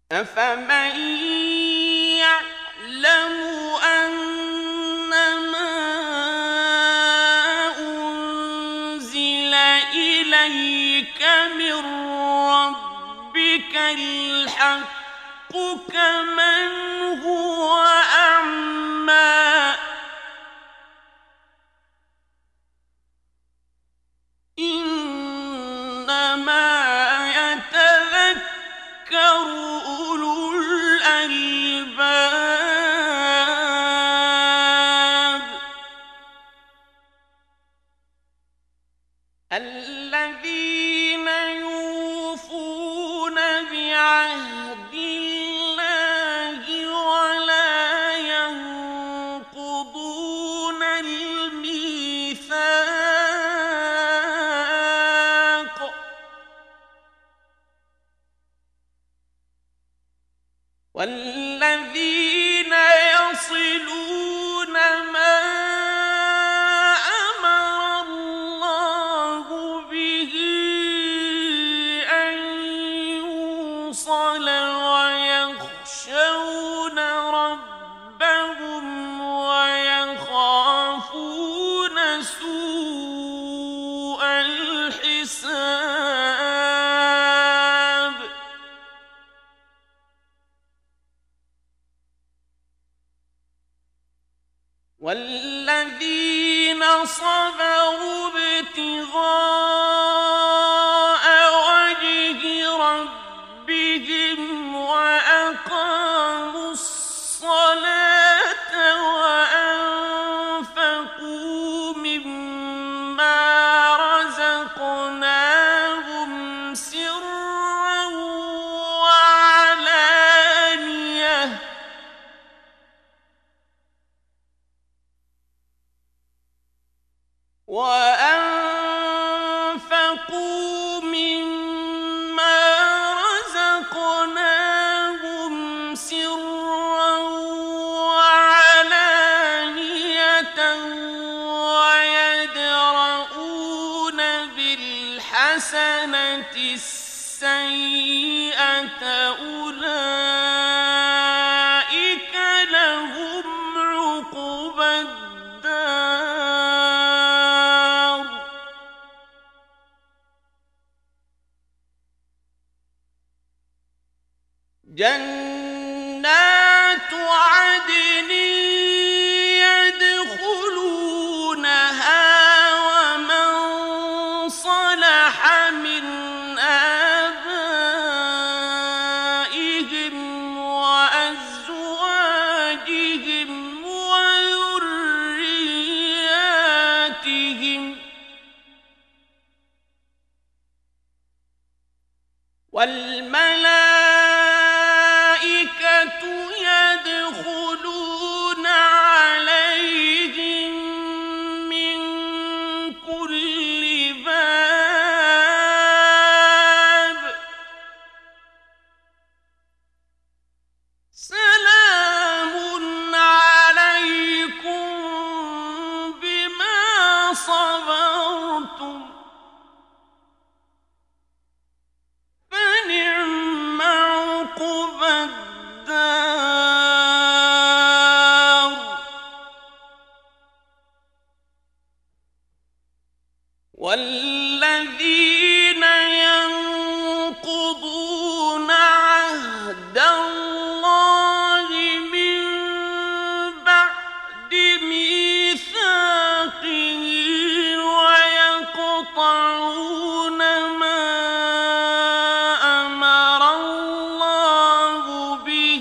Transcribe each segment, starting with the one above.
أفمن يعلم أنما أنزل إليك من ربك الحق كمن هو أعمى إنما يتذكر أولو الألباب الذين يوفون بعهد الله ولا ينقضون الميثاق والذين يصلون ما أمر الله به أن يوصل ويخشون ربهم ويخافون سوء الحساب والذين صبروا ابتغاء وجه ربهم وأقاموا الصلاة وأنفقوا مما رزقناهم سرا وعلانية وأنفقوا مما رزقناهم سرا وعلانية ويدرؤون بالحسنة السيئة أولئك لهم عقبى الدار جنات عدن يدخلونها ومن صلح من آبائهم وأزواجهم وذرياتهم والملائكة يدخلون عليهم من كل باب سلام عليكم بما صبرتم فنعم عقبى الدار والذين ينقضون عهد الله من بعد ميثاقه ويقطعون ما أمر الله به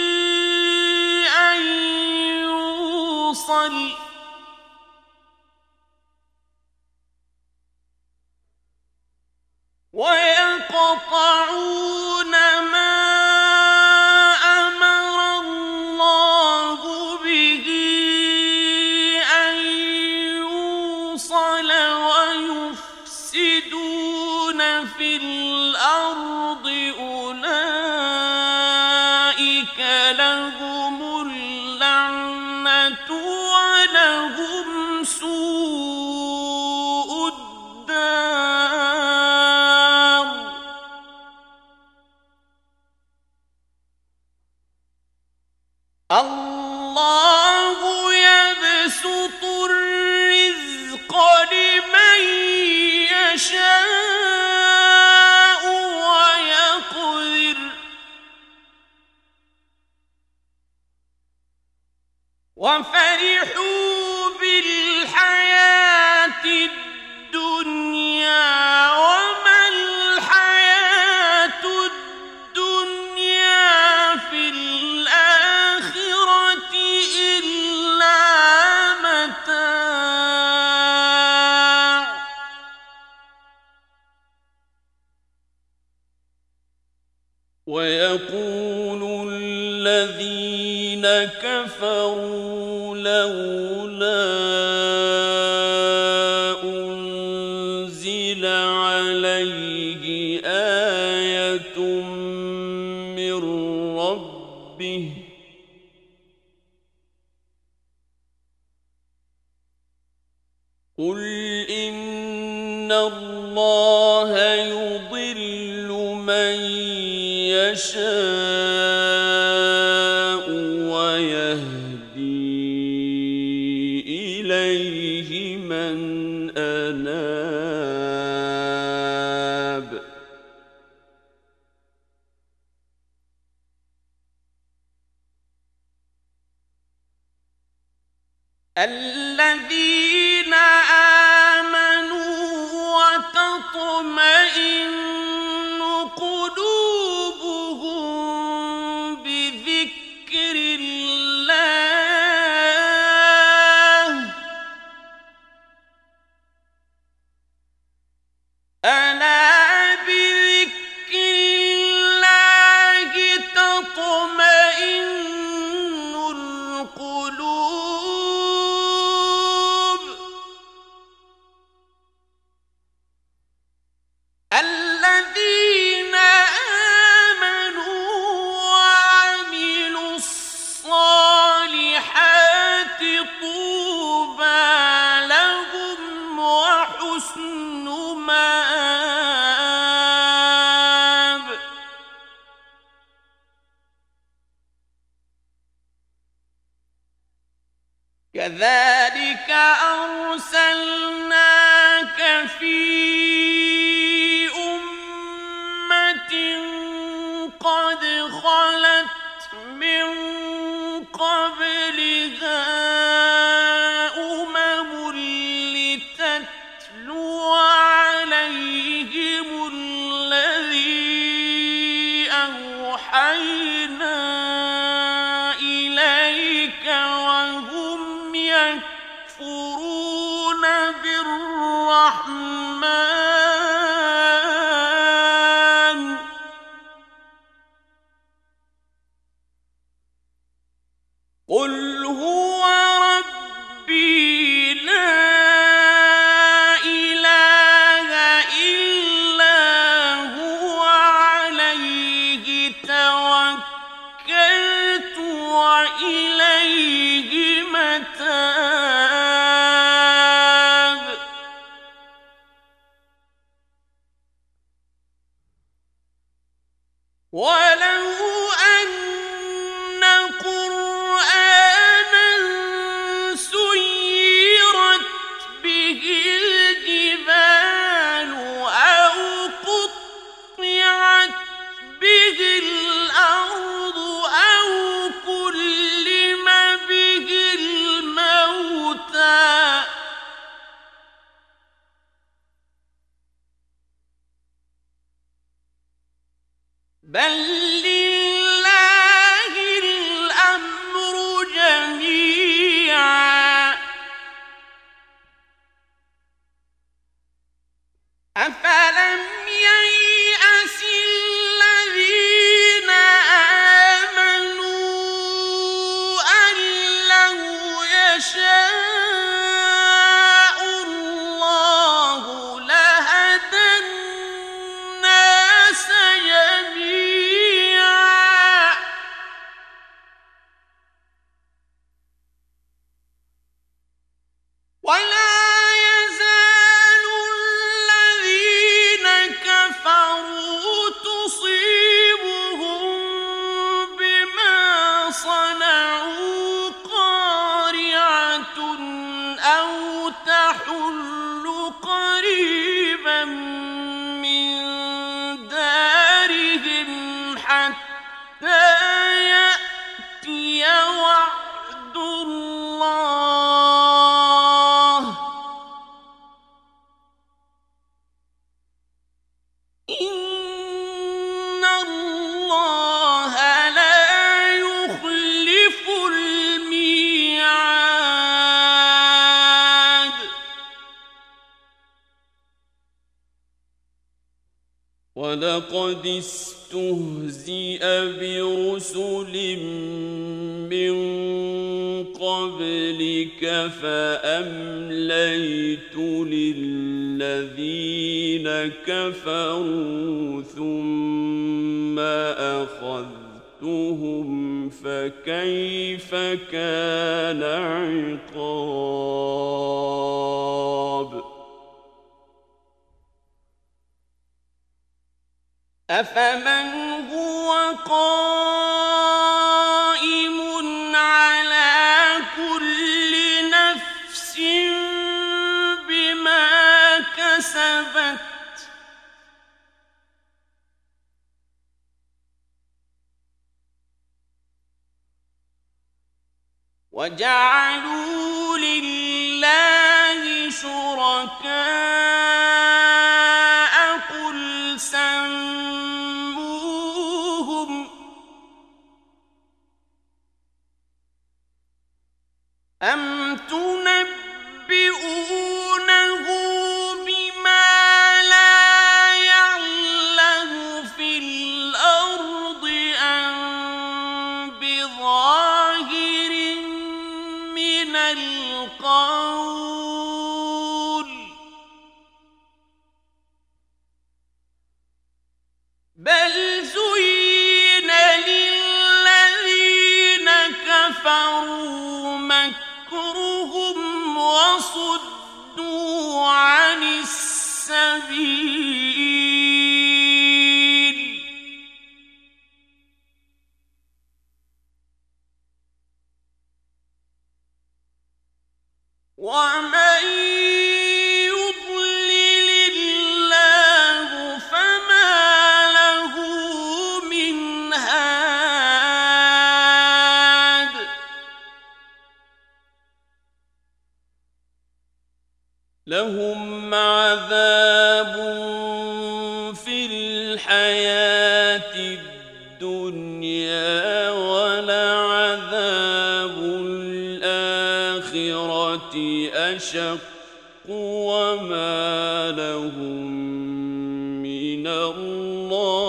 أن يوصل ويقطعون ما أمر الله به أن يوصل ويفسدون في الأرض أولئك لهم اللعنة ولهم الله يبسط الرزق لمن يشاء ويقدر وفرحوا بالحياة الدنيا وما الحياة الدنيا في الآخرة إلا متاع ويقول الذين كفروا لولا أنزل عليه آية من ربه قل إن الله يضل من يشاء ويهدي إليه من أناب الذين آمنوا وتطمئن قلوبهم بذكر الله ألا بذكر الله تطمئن القلوب الذين آمنوا وعملوا الصالحات طوبى لهم وحسن مآب كذلك أرسلناك في أمة قد خلت من قبلها أمم لتتلو عليهم الذي أوحينا إليك وهم يكفرون بالرحمن قل هو ربي لا إله إلا هو عليه توكلت وإليه متاب ولو أن قرآنا سيرت به الجبال أو قطعت به الأرض أو كلم به يأتي وعد الله إن الله لا يخلف الميعاد ولقد استهزئ برسل من قبلك فأمليت للذين كفروا ثم أخذتهم فكيف كان عقاب أفمن هو قائم على كل نفس بما كسبت وجعلوا لله شركاء قل سموهم أم تنبئونه بما لا يعلم في الأرض أم بظاهر من القول بل زين للذين كفروا مكرهم وصدوا عن السبيل ومن يضلل الله فما له من هاد لهم عذاب في الحياة الدنيا ولعذاب الآخرة أشق وما لهم من الله